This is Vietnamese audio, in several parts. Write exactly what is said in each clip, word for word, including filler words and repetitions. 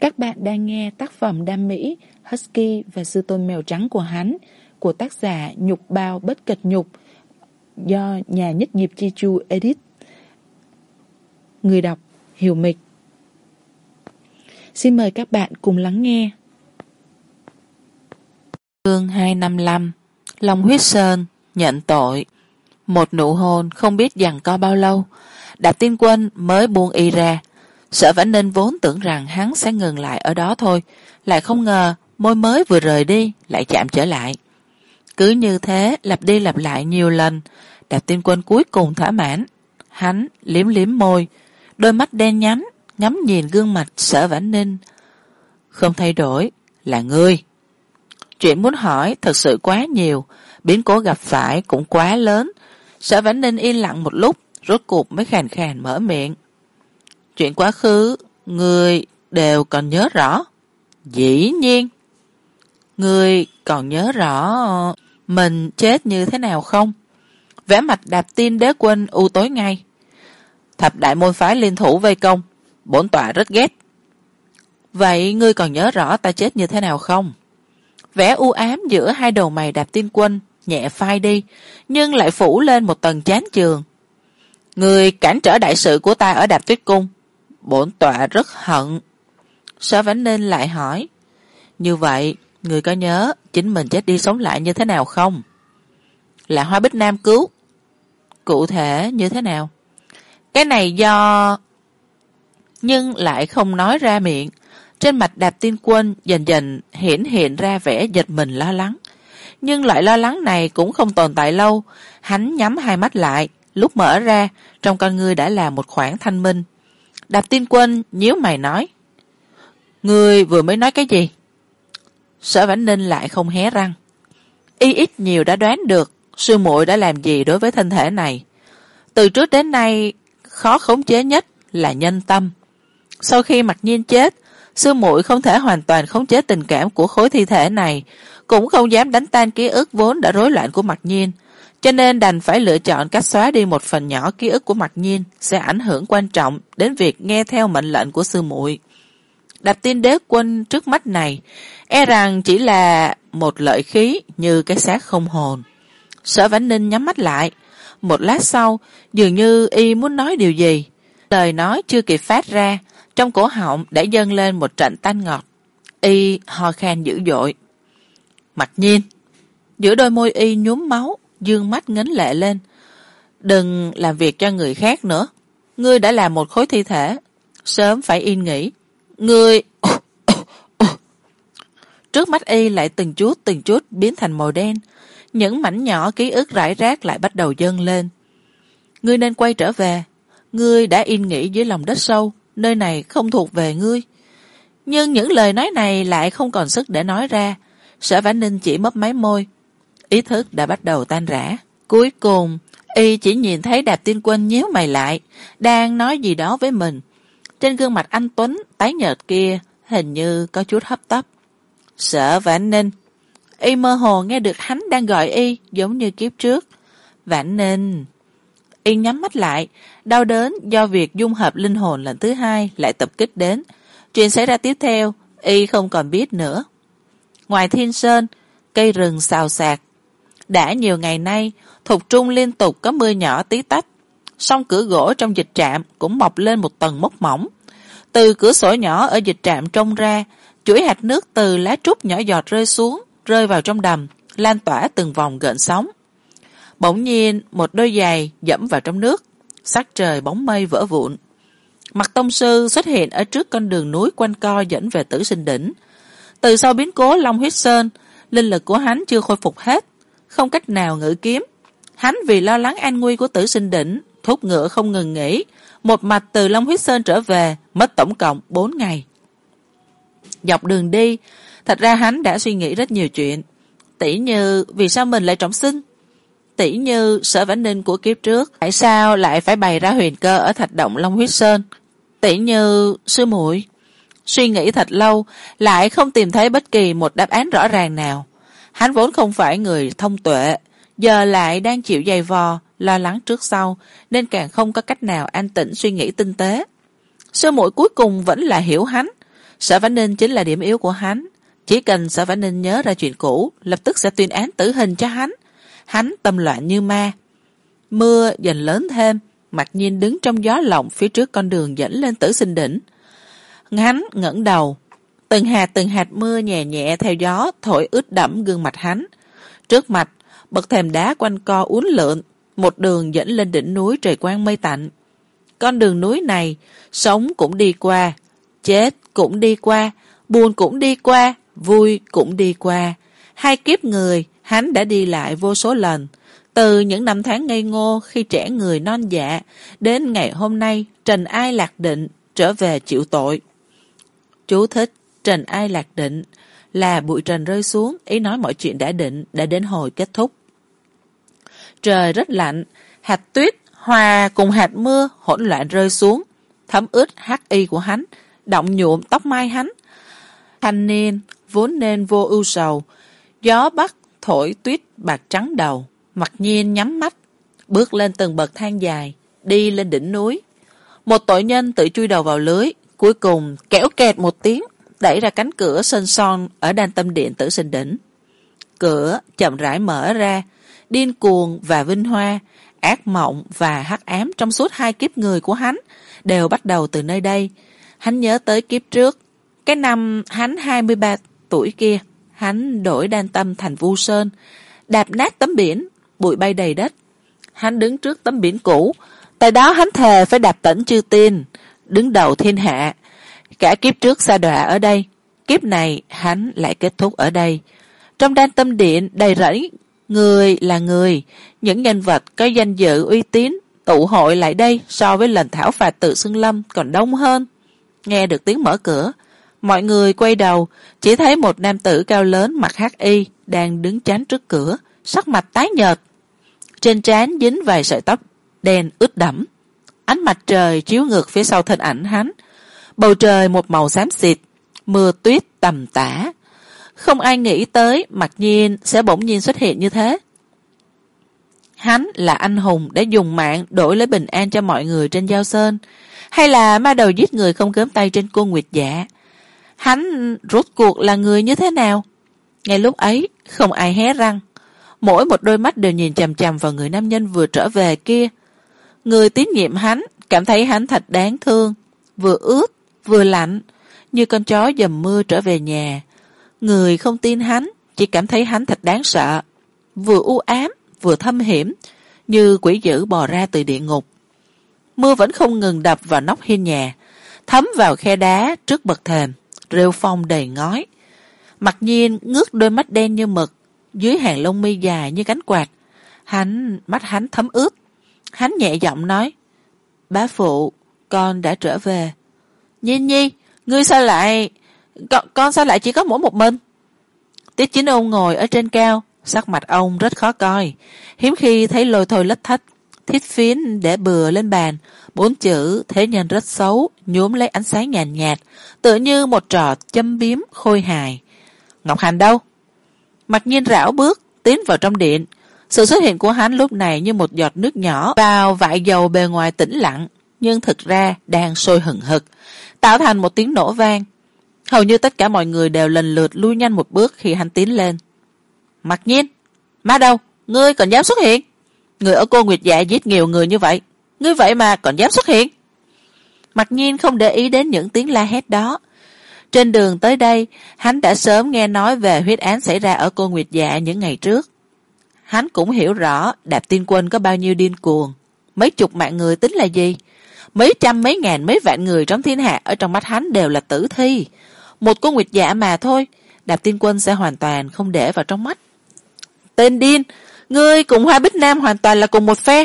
Các bạn đang nghe tác phẩm đam mỹ Husky và sư tôn mèo trắng của hắn của tác giả Nhục Bao Bất Kịch Nhục do nhà nhất nghiệp Chi Chu edit. Người đọc Hiểu Mịch. Xin mời các bạn cùng lắng nghe. Chương hai trăm năm mươi lăm. Long Huyết Sơn nhận tội. Một nụ hôn không biết giằng co bao lâu, Đạp Tiên Quân mới buông y ra. Sở Vãn Ninh vốn tưởng rằng hắn sẽ ngừng lại ở đó thôi, lại không ngờ môi mới vừa rời đi lại chạm trở lại. Cứ như thế lặp đi lặp lại nhiều lần, Đạp Tiên Quân cuối cùng thỏa mãn. Hắn liếm liếm môi, đôi mắt đen nhánh ngắm nhìn gương mặt Sở Vãn Ninh. Không thay đổi là ngươi. Chuyện muốn hỏi thật sự quá nhiều, biến cố gặp phải cũng quá lớn. Sở Vãn Ninh yên lặng một lúc, rốt cuộc mới khàn khàn mở miệng. Chuyện quá khứ ngươi đều còn nhớ rõ? Dĩ nhiên. Ngươi còn nhớ rõ mình chết như thế nào không? Vẻ mặt Đạp Tiên Đế Quân u tối ngay. Thập đại môn phái liên thủ vây công, bổn tọa rất ghét. Vậy ngươi còn nhớ rõ ta chết như thế nào không? Vẻ u ám giữa hai đầu mày Đạp Tiên Quân nhẹ phai đi, nhưng lại phủ lên một tầng chán chường. Ngươi cản trở đại sự của ta ở Đạp Tuyết Cung, bổn tọa rất hận. Sở Vãn Ninh lại hỏi, như vậy ngươi có nhớ chính mình chết đi sống lại như thế nào không? Là Hoa Bích Nam cứu. Cụ thể như thế nào? Cái này do... Nhưng lại không nói ra miệng. Trên mặt Đạp Tiên Quân dần dần hiển hiện ra vẻ giật mình lo lắng. Nhưng loại lo lắng này cũng không tồn tại lâu. Hắn nhắm hai mắt lại, lúc mở ra, trong con ngươi đã là một khoảng thanh minh. Đạp Tiên Quân nhíu mày nói, ngươi vừa mới nói cái gì? Sở Vãn Ninh lại không hé răng. Y ít nhiều đã đoán được sư muội đã làm gì đối với thân thể này. Từ trước đến nay khó khống chế nhất là nhân tâm. Sau khi Mặc Nhiên chết, sư muội không thể hoàn toàn khống chế tình cảm của khối thi thể này, cũng không dám đánh tan ký ức vốn đã rối loạn của Mặc Nhiên, cho nên đành phải lựa chọn cách xóa đi một phần nhỏ ký ức của Mặc Nhiên sẽ ảnh hưởng quan trọng đến việc nghe theo mệnh lệnh của sư muội. Đạp Tiên Đế Quân trước mắt này e rằng chỉ là một lợi khí như cái xác không hồn. Sở Vãn Ninh nhắm mắt lại, một lát sau dường như y muốn nói điều gì, lời nói chưa kịp phát ra, trong cổ họng đã dâng lên một trận tanh ngọt. Y ho khan dữ dội. Mặc Nhiên. Giữa đôi môi y nhuốm máu, dương mắt ngấn lệ lên. Đừng làm việc cho người khác nữa. Ngươi đã là một khối thi thể, sớm phải yên nghỉ. Ngươi... Trước mắt y lại từng chút từng chút biến thành màu đen. Những mảnh nhỏ ký ức rải rác lại bắt đầu dâng lên. Ngươi nên quay trở về. Ngươi đã yên nghỉ dưới lòng đất sâu, nơi này không thuộc về ngươi. Nhưng những lời nói này lại không còn sức để nói ra. Sở Vãn Ninh chỉ mấp máy môi. Ý thức đã bắt đầu tan rã. Cuối cùng y chỉ nhìn thấy Đạp Tiên Quân nhíu mày lại, đang nói gì đó với mình. Trên gương mặt anh tuấn tái nhợt kia hình như có chút hấp tấp. Sở Vãn Ninh. Y mơ hồ nghe được hắn đang gọi y giống như kiếp trước. Vãn Ninh. Y nhắm mắt lại, đau đớn do việc dung hợp linh hồn lần thứ hai lại tập kích đến. Chuyện xảy ra tiếp theo y không còn biết nữa. Ngoài Thiên Sơn, cây rừng xào xạc. Đã nhiều ngày nay, Thục Trung liên tục có mưa nhỏ tí tách. Song cửa gỗ trong dịch trạm cũng mọc lên một tầng mốc mỏng. Từ cửa sổ nhỏ ở dịch trạm trông ra, chuỗi hạt nước từ lá trúc nhỏ giọt rơi xuống, rơi vào trong đầm, lan tỏa từng vòng gợn sóng. Bỗng nhiên, một đôi giày dẫm vào trong nước, sắc trời bóng mây vỡ vụn. Mặc Tông Sư xuất hiện ở trước con đường núi quanh co dẫn về Tử Sinh Đỉnh. Từ sau biến cố Long Huyết Sơn, linh lực của hắn chưa khôi phục hết, không cách nào ngự kiếm. Hắn vì lo lắng an nguy của Tử Sinh Đỉnh, thúc ngựa không ngừng nghỉ, một mạch từ Long Huyết Sơn trở về, mất tổng cộng bốn ngày. Dọc đường đi, thật ra hắn đã suy nghĩ rất nhiều chuyện. Tỉ như vì sao mình lại trọng sinh, tỉ như Sở Vãn Ninh của kiếp trước tại sao lại phải bày ra huyền cơ ở thạch động Long Huyết Sơn, tỉ như sư muội. Suy nghĩ thật lâu lại không tìm thấy bất kỳ một đáp án rõ ràng nào. Hắn vốn không phải người thông tuệ, giờ lại đang chịu dày vò lo lắng trước sau, nên càng không có cách nào an tĩnh suy nghĩ tinh tế. Sư muội cuối cùng vẫn là hiểu hắn. Sở Vãn Ninh chính là điểm yếu của hắn. Chỉ cần Sở Vãn Ninh nhớ ra chuyện cũ, lập tức sẽ tuyên án tử hình cho hắn. Hắn tâm loạn như ma. Mưa dần lớn thêm, Mặc Nhiên đứng trong gió lộng phía trước con đường dẫn lên Tử Sinh Đỉnh. Hắn ngẩng đầu, từng hạt từng hạt mưa nhẹ nhẹ theo gió thổi ướt đẫm gương mặt hắn. Trước mặt, bậc thềm đá quanh co uốn lượn, một đường dẫn lên đỉnh núi trời quang mây tạnh. Con đường núi này, sống cũng đi qua, chết cũng đi qua, buồn cũng đi qua, vui cũng đi qua. Hai kiếp người, hắn đã đi lại vô số lần. Từ những năm tháng ngây ngô khi trẻ người non dạ, đến ngày hôm nay trần ai lạc định, trở về chịu tội. Chú thích: trần ai lạc định là bụi trần rơi xuống, ý nói mọi chuyện đã định, đã đến hồi kết thúc. Trời rất lạnh, hạt tuyết hòa cùng hạt mưa hỗn loạn rơi xuống, thấm ướt hắc y của hắn, động nhuộm tóc mai hắn. Thanh niên vốn nên vô ưu sầu, gió bắc thổi tuyết bạc trắng đầu. Mặc Nhiên nhắm mắt, bước lên từng bậc thang dài, đi lên đỉnh núi. Một tội nhân tự chui đầu vào lưới, cuối cùng kéo kẹt một tiếng, đẩy ra cánh cửa sơn son ở Đan Tâm Điện Tử Sinh Đỉnh. Cửa chậm rãi mở ra, điên cuồng và vinh hoa, ác mộng và hắc ám trong suốt hai kiếp người của hắn đều bắt đầu từ nơi đây. Hắn nhớ tới kiếp trước, cái năm hắn hai mươi ba tuổi kia, hắn đổi Đan Tâm thành Vu Sơn, đạp nát tấm biển, bụi bay đầy đất. Hắn đứng trước tấm biển cũ, tại đó hắn thề phải đạp tẩn chư tiên, đứng đầu thiên hạ. Cả kiếp trước sa đọa ở đây, kiếp này hắn lại kết thúc ở đây. Trong Đan Tâm Điện đầy rẫy người là người, những nhân vật có danh dự uy tín tụ hội lại đây so với lần thảo phạt tự Xưng Lâm còn đông hơn. Nghe được tiếng mở cửa, mọi người quay đầu, chỉ thấy một nam tử cao lớn mặc hắc y đang đứng chắn trước cửa, sắc mặt tái nhợt, trên trán dính vài sợi tóc đen ướt đẫm. Ánh mặt trời chiếu ngược phía sau thân ảnh hắn, bầu trời một màu xám xịt, mưa tuyết tầm tã. Không ai nghĩ tới Mặc Nhiên sẽ bỗng nhiên xuất hiện như thế. Hắn là anh hùng để dùng mạng đổi lấy bình an cho mọi người trên Giao Sơn, hay là ma đầu giết người không cớm tay trên Cô Nguyệt Dạ? Hắn rốt cuộc là người như thế nào? Ngay lúc ấy không ai hé răng, mỗi một đôi mắt đều nhìn chằm chằm vào người nam nhân vừa trở về kia. Người tín nhiệm hắn cảm thấy hắn thật đáng thương, vừa ướt vừa lạnh, như con chó dầm mưa trở về nhà. Người không tin hắn chỉ cảm thấy hắn thật đáng sợ, vừa u ám vừa thâm hiểm, như quỷ dữ bò ra từ địa ngục. Mưa vẫn không ngừng đập vào nóc hiên nhà, thấm vào khe đá trước bậc thềm, rêu phong đầy ngói. Mặc Nhiên ngước đôi mắt đen như mực, dưới hàng lông mi dài như cánh quạt. Hắn mắt hắn thấm ướt. Hắn nhẹ giọng nói: "Bá phụ, con đã trở về." "Nhiên Nhi, ngươi sao lại... Con, con sao lại chỉ có mỗi một mình?" Tiết Chính Ôn ngồi ở trên cao, sắc mặt ông rất khó coi, hiếm khi thấy lôi thôi lách thách. Thiết phiến để bừa lên bàn, bốn chữ thế nhân rất xấu nhuốm lấy ánh sáng nhàn nhạt, tựa như một trò châm biếm khôi hài. "Ngọc Hành đâu?" Mặc Nhiên rảo bước tiến vào trong điện. Sự xuất hiện của hắn lúc này như một giọt nước nhỏ vào vại dầu bề ngoài tĩnh lặng, nhưng thực ra đang sôi hừng hực, tạo thành một tiếng nổ vang. Hầu như tất cả mọi người đều lần lượt lui nhanh một bước khi hắn tiến lên. "Mặc Nhiên, má đâu? Ngươi còn dám xuất hiện? Người ở Cô Nguyệt Dạ giết nhiều người như vậy, ngươi vậy mà còn dám xuất hiện?" Mặc Nhiên không để ý đến những tiếng la hét đó. Trên đường tới đây, hắn đã sớm nghe nói về huyết án xảy ra ở Cô Nguyệt Dạ những ngày trước. Hắn cũng hiểu rõ Đạp Tiên Quân có bao nhiêu điên cuồng. Mấy chục mạng người tính là gì? Mấy trăm, mấy ngàn, mấy vạn người trong thiên hạ ở trong mắt hắn đều là tử thi. Một Cô Nguyệt Dạ mà thôi, Đạp Tiên Quân sẽ hoàn toàn không để vào trong mắt. "Tên điên, ngươi cùng Hoa Bích Nam hoàn toàn là cùng một phe.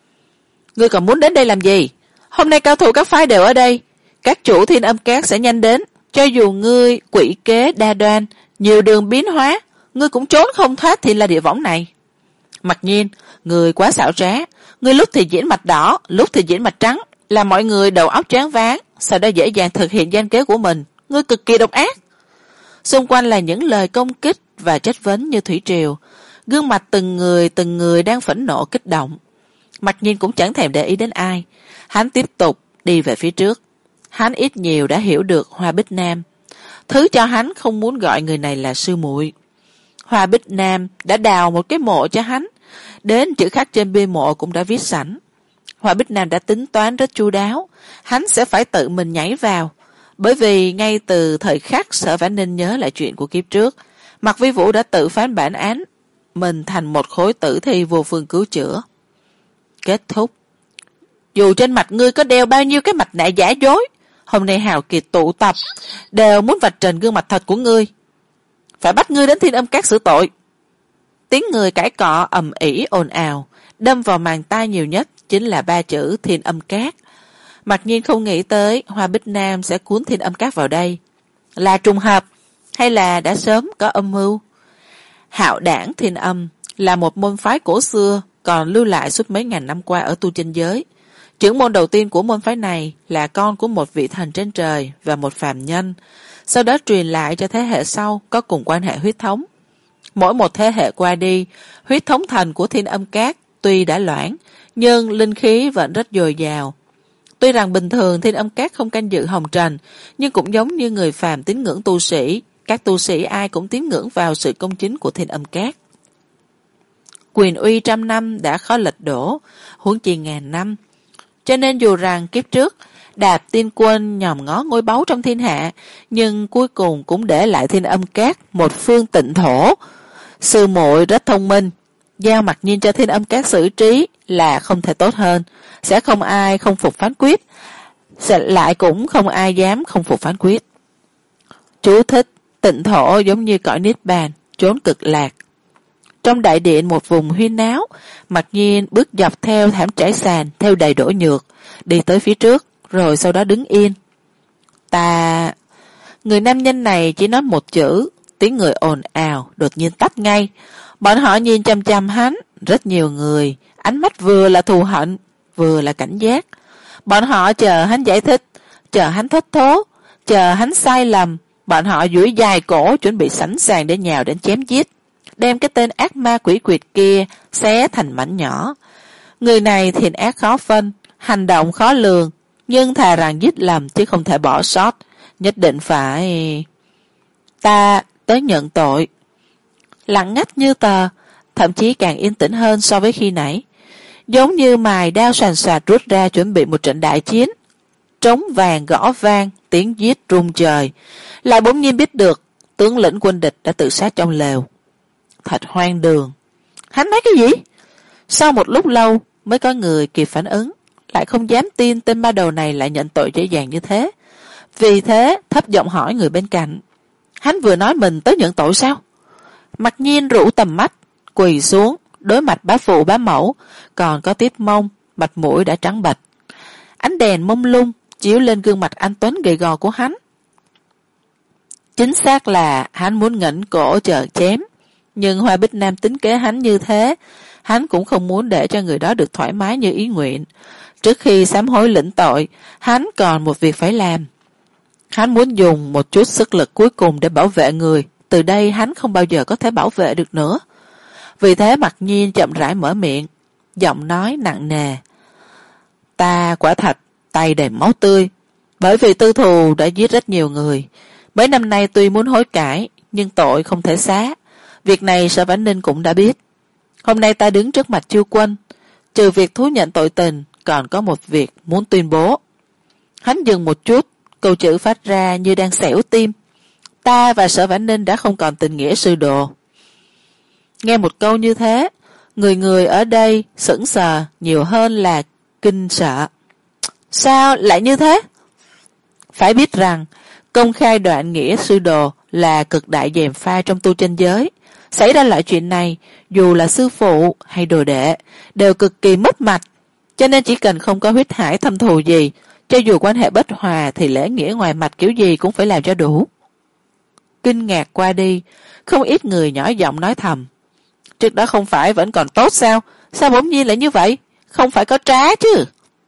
Ngươi còn muốn đến đây làm gì? Hôm nay cao thủ các phái đều ở đây, các chủ Thiên Âm Các sẽ nhanh đến. Cho dù ngươi quỷ kế đa đoan, nhiều đường biến hóa, ngươi cũng trốn không thoát thì là địa võng này." "Mặc Nhiên, ngươi quá xảo trá, ngươi lúc thì diễn mạch đỏ, lúc thì diễn mạch trắng, làm mọi người đầu óc choáng váng, sau đó dễ dàng thực hiện gian kế của mình. Ngươi cực kỳ độc ác." Xung quanh là những lời công kích và chất vấn như thủy triều. Gương mặt từng người từng người đang phẫn nộ kích động. Mặc Nhiên cũng chẳng thèm để ý đến ai. Hắn tiếp tục đi về phía trước. Hắn ít nhiều đã hiểu được Hoa Bích Nam. thứ cho hắn không muốn gọi người này là sư muội. Hoa Bích Nam đã đào một cái mộ cho hắn, đến chữ khắc trên bia mộ cũng đã viết sẵn. Hoa Bích Nam đã tính toán rất chu đáo, hắn sẽ phải tự mình nhảy vào, bởi vì ngay từ thời khắc Sở Vãn Ninh nhớ lại chuyện của kiếp trước, Mạc Vi Vũ đã tự phán bản án mình thành một khối tử thi vô phương cứu chữa. Kết thúc. Dù trên mặt ngươi có đeo bao nhiêu cái mặt nạ giả dối, hôm nay hào kiệt tụ tập đều muốn vạch trần gương mặt thật của ngươi, phải bắt ngươi đến Thiên Âm Các xử tội. Tiếng người cãi cọ ầm ĩ ồn ào, đâm vào màng tai nhiều nhất chính là ba chữ Thiên Âm Các. Mặc nhiên không nghĩ tới Hoa Bích Nam sẽ cuốn Thiên Âm Các vào đây, là trùng hợp hay là đã sớm có âm mưu. Hạo Đảng Thiên Âm là một môn phái cổ xưa còn lưu lại suốt mấy ngàn năm qua ở tu chân giới. Trưởng môn đầu tiên của môn phái này là con của một vị thần trên trời và một phàm nhân, sau đó truyền lại cho thế hệ sau có cùng quan hệ huyết thống. Mỗi một thế hệ qua đi, huyết thống thần của Thiên Âm Các tuy đã loãng, nhưng linh khí vẫn rất dồi dào. Tuy rằng bình thường Thiên Âm Các không canh dự hồng trần, nhưng cũng giống như người phàm tín ngưỡng tu sĩ, các tu sĩ ai cũng tín ngưỡng vào sự công chính của Thiên Âm Các. Quyền uy trăm năm đã khó lật đổ, huống chi ngàn năm. Cho nên dù rằng kiếp trước Đạp Tiên Quân nhòm ngó ngôi báu trong thiên hạ, nhưng cuối cùng cũng để lại Thiên Âm Các một phương tịnh thổ. Sư muội rất thông minh, giao Mặc Nhiên cho Thiên Âm Các xử trí là không thể tốt hơn, sẽ không ai không phục phán quyết, sẽ lại cũng không ai dám không phục phán quyết. Chú thích: tịnh thổ giống như cõi niết bàn, chốn cực lạc. Trong đại điện một vùng huyên náo, Mặc Nhiên bước dọc theo thảm trải sàn theo đầy đổ nhược, đi tới phía trước, rồi sau đó đứng yên. Ta... Người nam nhân này chỉ nói một chữ, tiếng người ồn ào, đột nhiên tắt ngay. Bọn họ nhìn chăm chăm hắn, rất nhiều người, ánh mắt vừa là thù hận, vừa là cảnh giác. Bọn họ chờ hắn giải thích, chờ hắn thất thố, chờ hắn sai lầm. Bọn họ duỗi dài cổ chuẩn bị sẵn sàng để nhào đến chém giết, đem cái tên ác ma quỷ quyệt kia xé thành mảnh nhỏ. Người này thiện ác khó phân, hành động khó lường, nhưng thà rằng giết lầm chứ không thể bỏ sót, nhất định phải... Ta tới nhận tội. Lặng ngắt như tờ, thậm chí càng yên tĩnh hơn so với khi nãy, giống như mài đao soàn soạt rút ra chuẩn bị một trận đại chiến. Trống vàng gõ vang, tiếng giết rung trời, lại bỗng nhiên biết được tướng lĩnh quân địch đã tự sát trong lều. Thật hoang đường. Hắn nói cái gì? Sau một lúc lâu mới có người kịp phản ứng, lại không dám tin tên ma đầu này lại nhận tội dễ dàng như thế. Vì thế thấp giọng hỏi người bên cạnh, hắn vừa nói mình tới nhận tội sao? Mặc Nhiên rũ tầm mắt, quỳ xuống đối mặt bá phụ bá mẫu, còn có Tiếp Mông, mặt mũi đã trắng bệch. Ánh đèn mông lung chiếu lên gương mặt anh tuấn gầy gò của hắn. Chính xác là hắn muốn ngẩng cổ chờ chém, nhưng Hoa Bích Nam tính kế hắn như thế, hắn cũng không muốn để cho người đó được thoải mái như ý nguyện. Trước khi sám hối lĩnh tội, hắn còn một việc phải làm. Hắn muốn dùng một chút sức lực cuối cùng để bảo vệ người, từ đây hắn không bao giờ có thể bảo vệ được nữa. Vì thế Mặc Nhiên chậm rãi mở miệng, giọng nói nặng nề. Ta quả thật tay đầy máu tươi, bởi vì tư thù đã giết rất nhiều người. Mấy năm nay tuy muốn hối cải, nhưng tội không thể xá. Việc này Sở Vãn Ninh cũng đã biết. Hôm nay ta đứng trước mặt chư quân, trừ việc thú nhận tội tình, còn có một việc muốn tuyên bố. Hắn dừng một chút, câu chữ phát ra như đang xẻo tim. Ta và Sở Vãn Ninh đã không còn tình nghĩa sư đồ. Nghe một câu như thế, người người ở đây sững sờ nhiều hơn là kinh sợ. Sao lại như thế? Phải biết rằng công khai đoạn nghĩa sư đồ là cực đại gièm pha trong tu chân giới. Xảy ra loại chuyện này, dù là sư phụ hay đồ đệ đều cực kỳ mất mặt, cho nên chỉ cần không có huyết hải thâm thù gì, cho dù quan hệ bất hòa thì lễ nghĩa ngoài mặt kiểu gì cũng phải làm cho đủ. Kinh ngạc qua đi, không ít người nhỏ giọng nói thầm, trước đó không phải vẫn còn tốt sao? Sao bỗng nhiên lại như vậy? Không phải có trá chứ?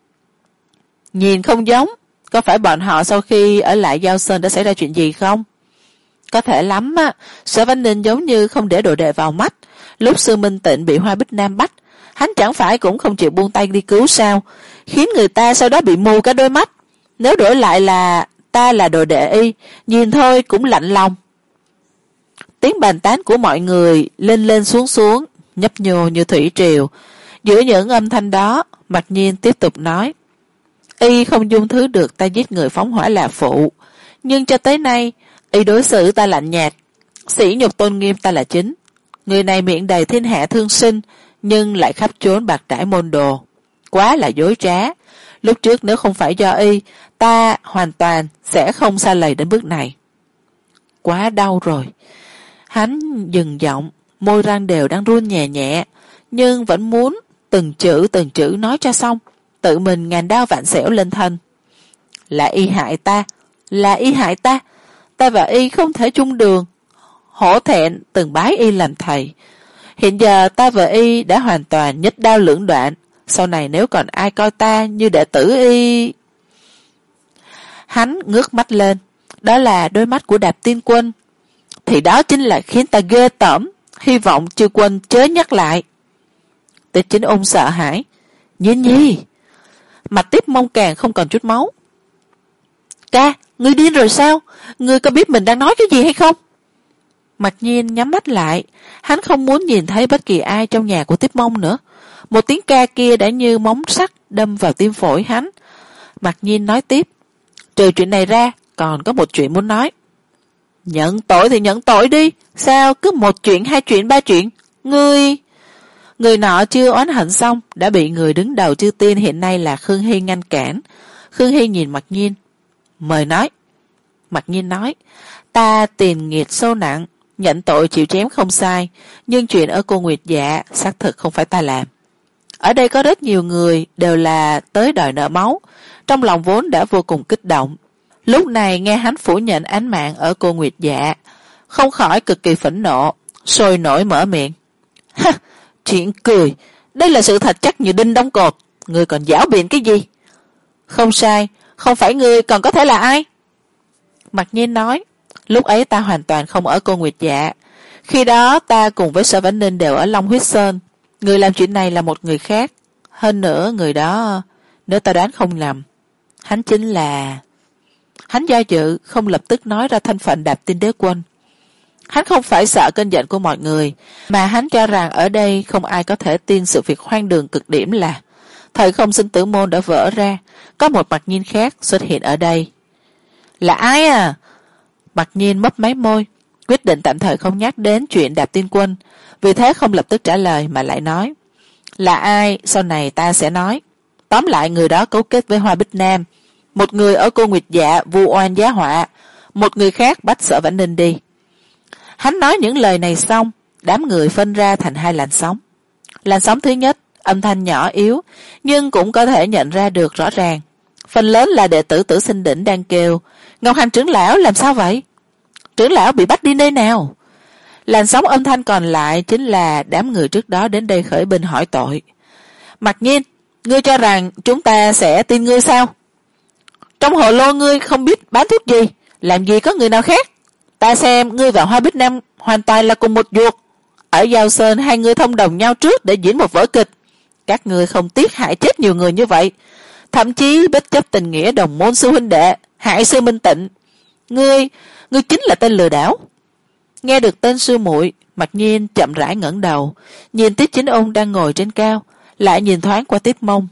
Nhìn không giống, có phải bọn họ sau khi ở lại Giao Sơn đã xảy ra chuyện gì không? Có thể lắm á. Sở Vãn Ninh giống như không để đồ đệ vào mắt. Lúc Sư Minh Tịnh bị Hoa Bích Nam bắt, hắn chẳng phải cũng không chịu buông tay đi cứu sao, khiến người ta sau đó bị mù cả đôi mắt. Nếu đổi lại là ta là đồ đệ y, nhìn thôi cũng lạnh lòng. Tiếng bàn tán của mọi người lên lên xuống xuống, nhấp nhô như thủy triều. Giữa những âm thanh đó, Mặc Nhiên tiếp tục nói: y không dung thứ được ta giết người phóng hỏa là phụ, nhưng cho tới nay y đối xử ta lạnh nhạt, sỉ nhục tôn nghiêm ta là chính. Người này miệng đầy thiên hạ thương sinh, nhưng lại khắp trốn bạc đãi môn đồ, quá là dối trá. Lúc trước nếu không phải do y, ta hoàn toàn sẽ không xa lầy đến bước này. Quá đau rồi. Hắn dừng giọng, môi răng đều đang run nhẹ nhẹ, nhưng vẫn muốn từng chữ từng chữ nói cho xong, tự mình ngàn đao vạn xẻo lên thân. Là y hại ta, là y hại ta, ta và y không thể chung đường. Hổ thẹn từng bái y làm thầy. Hiện giờ ta và y đã hoàn toàn nhất đao lưỡng đoạn, sau này nếu còn ai coi ta như đệ tử y... Hắn ngước mắt lên, đó là đôi mắt của Đạp Tiên Quân. Thì đó chính là khiến ta ghê tởm, hy vọng chư quân chớ nhắc lại. Tịch Chính Ung sợ hãi: Nhiên nhi. Mặt Tiếp Mông càng không còn chút máu. Ca, ngươi điên rồi sao? Ngươi có biết mình đang nói cái gì hay không? Mặc Nhiên nhắm mắt lại, hắn không muốn nhìn thấy bất kỳ ai trong nhà của Tiếp Mông nữa. Một tiếng ca kia đã như móng sắt đâm vào tim phổi hắn. Mặc Nhiên nói tiếp: trừ chuyện này ra, còn có một chuyện muốn nói. Nhận tội thì nhận tội đi, sao cứ một chuyện, hai chuyện, ba chuyện? Ngươi... Người nọ chưa oán hận xong, đã bị người đứng đầu chư tiên hiện nay là Khương Hy ngăn cản. Khương Hy nhìn Mặc Nhiên: mời nói. Mặc Nhiên nói: ta tiền nghiệt sâu nặng, nhận tội chịu chém không sai, nhưng chuyện ở cô Nguyệt Dạ xác thực không phải ta làm. Ở đây có rất nhiều người đều là tới đòi nợ máu, trong lòng vốn đã vô cùng kích động. Lúc này nghe hắn phủ nhận án mạng ở cô Nguyệt Dạ, không khỏi cực kỳ phẫn nộ, sôi nổi mở miệng: ha, chuyện cười, đây là sự thật chắc như đinh đóng cột, ngươi còn giảo biện cái gì? Không sai, không phải ngươi còn có thể là ai? Mặc Nhiên nói: lúc ấy ta hoàn toàn không ở cô Nguyệt Dạ, khi đó ta cùng với Sở Vãn Ninh đều ở Long Huyết Sơn. Người làm chuyện này là một người khác, hơn nữa người đó, nếu ta đoán không lầm, hắn chính là... Hắn do dự, không lập tức nói ra thân phận Đạp Tiên Đế Quân. Hắn không phải sợ cơn giận của mọi người, mà hắn cho rằng ở đây không ai có thể tin sự việc hoang đường cực điểm là thời không sinh tử môn đã vỡ ra, có một Mặc Nhiên khác xuất hiện ở đây. Là ai à? Mặc Nhiên mấp máy môi, quyết định tạm thời không nhắc đến chuyện Đạp Tiên Quân, vì thế không lập tức trả lời mà lại nói: là ai sau này ta sẽ nói. Tóm lại người đó cấu kết với Hoa Bích Nam, một người ở cô Nguyệt Dạ vu oan giá họa, một người khác bắt Sở Vãn Ninh đi. Hắn nói những lời này xong, đám người phân ra thành hai làn sóng. Làn sóng thứ nhất, âm thanh nhỏ yếu, nhưng cũng có thể nhận ra được rõ ràng. Phần lớn là đệ tử Tử Sinh Đỉnh đang kêu: Ngọc Hành trưởng lão làm sao vậy? Trưởng lão bị bắt đi nơi nào? Làn sóng âm thanh còn lại chính là đám người trước đó đến đây khởi binh hỏi tội. Mặc Nhiên, ngươi cho rằng chúng ta sẽ tin ngươi sao? Trong hồ lô ngươi không biết bán thuốc gì, làm gì có người nào khác? Ta xem ngươi và Hoa Bích Nam hoàn toàn là cùng một ruột. Ở Giao Sơn hai người thông đồng nhau trước để diễn một vở kịch. Các ngươi không tiếc hại chết nhiều người như vậy, thậm chí bất chấp tình nghĩa đồng môn sư huynh đệ, hại sư Minh Tịnh. Ngươi, ngươi chính là tên lừa đảo. Nghe được tên sư muội, Mặc Nhiên chậm rãi ngẩng đầu, nhìn Tiết Chính Ung đang ngồi trên cao, lại nhìn thoáng qua Tiết Mông.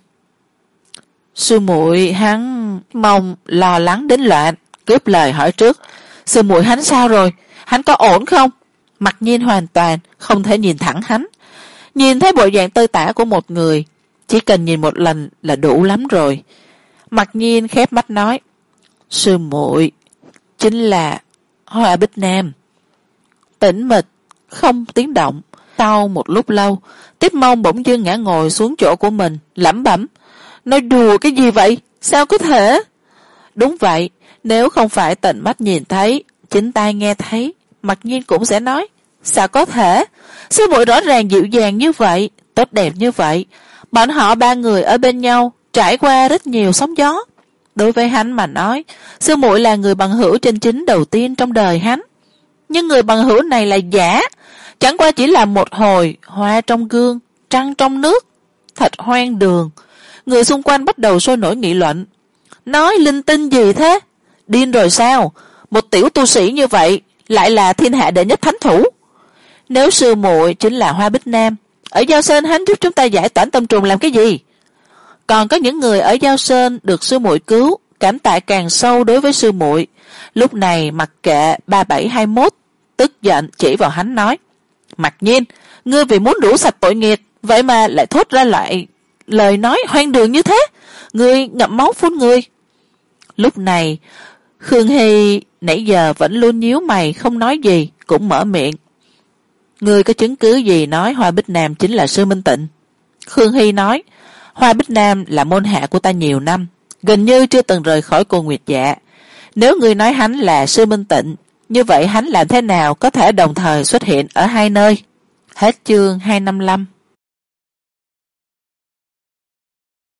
Sư muội hắn... Mông lo lắng đến loạn, cướp lời hỏi trước: sư muội hắn sao rồi? Hắn có ổn không? Mặc Nhiên hoàn toàn không thể nhìn thẳng hắn. Nhìn thấy bộ dạng tơi tả của một người, chỉ cần nhìn một lần là đủ lắm rồi. Mặc Nhiên khép mắt nói: sư muội chính là Hoa Bích Nam. Tĩnh mịch, không tiếng động. Sau một lúc lâu, Tiếp Mông bỗng dưng ngã ngồi xuống chỗ của mình, lẩm bẩm: nói đùa cái gì vậy? Sao có thể? Đúng vậy, nếu không phải tận mắt nhìn thấy, chính tai nghe thấy, Mặc Nhiên cũng sẽ nói: sao có thể? Sư muội rõ ràng dịu dàng như vậy, tốt đẹp như vậy. Bọn họ ba người ở bên nhau, trải qua rất nhiều sóng gió. Đối với hắn mà nói, sư muội là người bằng hữu chân chính đầu tiên trong đời hắn. Nhưng người bằng hữu này là giả, chẳng qua chỉ là một hồi hoa trong gương, trăng trong nước. Thật hoang đường. Người xung quanh bắt đầu sôi nổi nghị luận: nói linh tinh gì thế? điên rồi sao? Một tiểu tu sĩ như vậy lại là thiên hạ đệ nhất thánh thủ. Nếu sư muội chính là Hoa Bích Nam, ở Giao Sơn hắn giúp chúng ta giải tỏa tâm trùng làm cái gì? Còn có những người ở Giao Sơn được sư muội cứu, cảm tạ càng sâu đối với sư muội. Lúc này mặc kệ ba bảy hai mốt, tức giận chỉ vào hắn nói: Mặc Nhiên, ngươi vì muốn rũ sạch tội nghiệp, vậy mà lại thốt ra lại lời nói hoang đường như thế. Ngươi ngậm máu phun người. Lúc này Khương Hy nãy giờ vẫn luôn nhíu mày không nói gì, cũng mở miệng: Ngươi có chứng cứ gì nói Hoa Bích Nam chính là sư Minh Tịnh? Khương Hy nói: Hoa Bích Nam là môn hạ của ta nhiều năm, gần như chưa từng rời khỏi Cô Nguyệt Dạ. Nếu ngươi nói hắn là sư Minh Tịnh, như vậy hắn làm thế nào có thể đồng thời xuất hiện ở hai nơi? Hết chương hai trăm năm mươi lăm.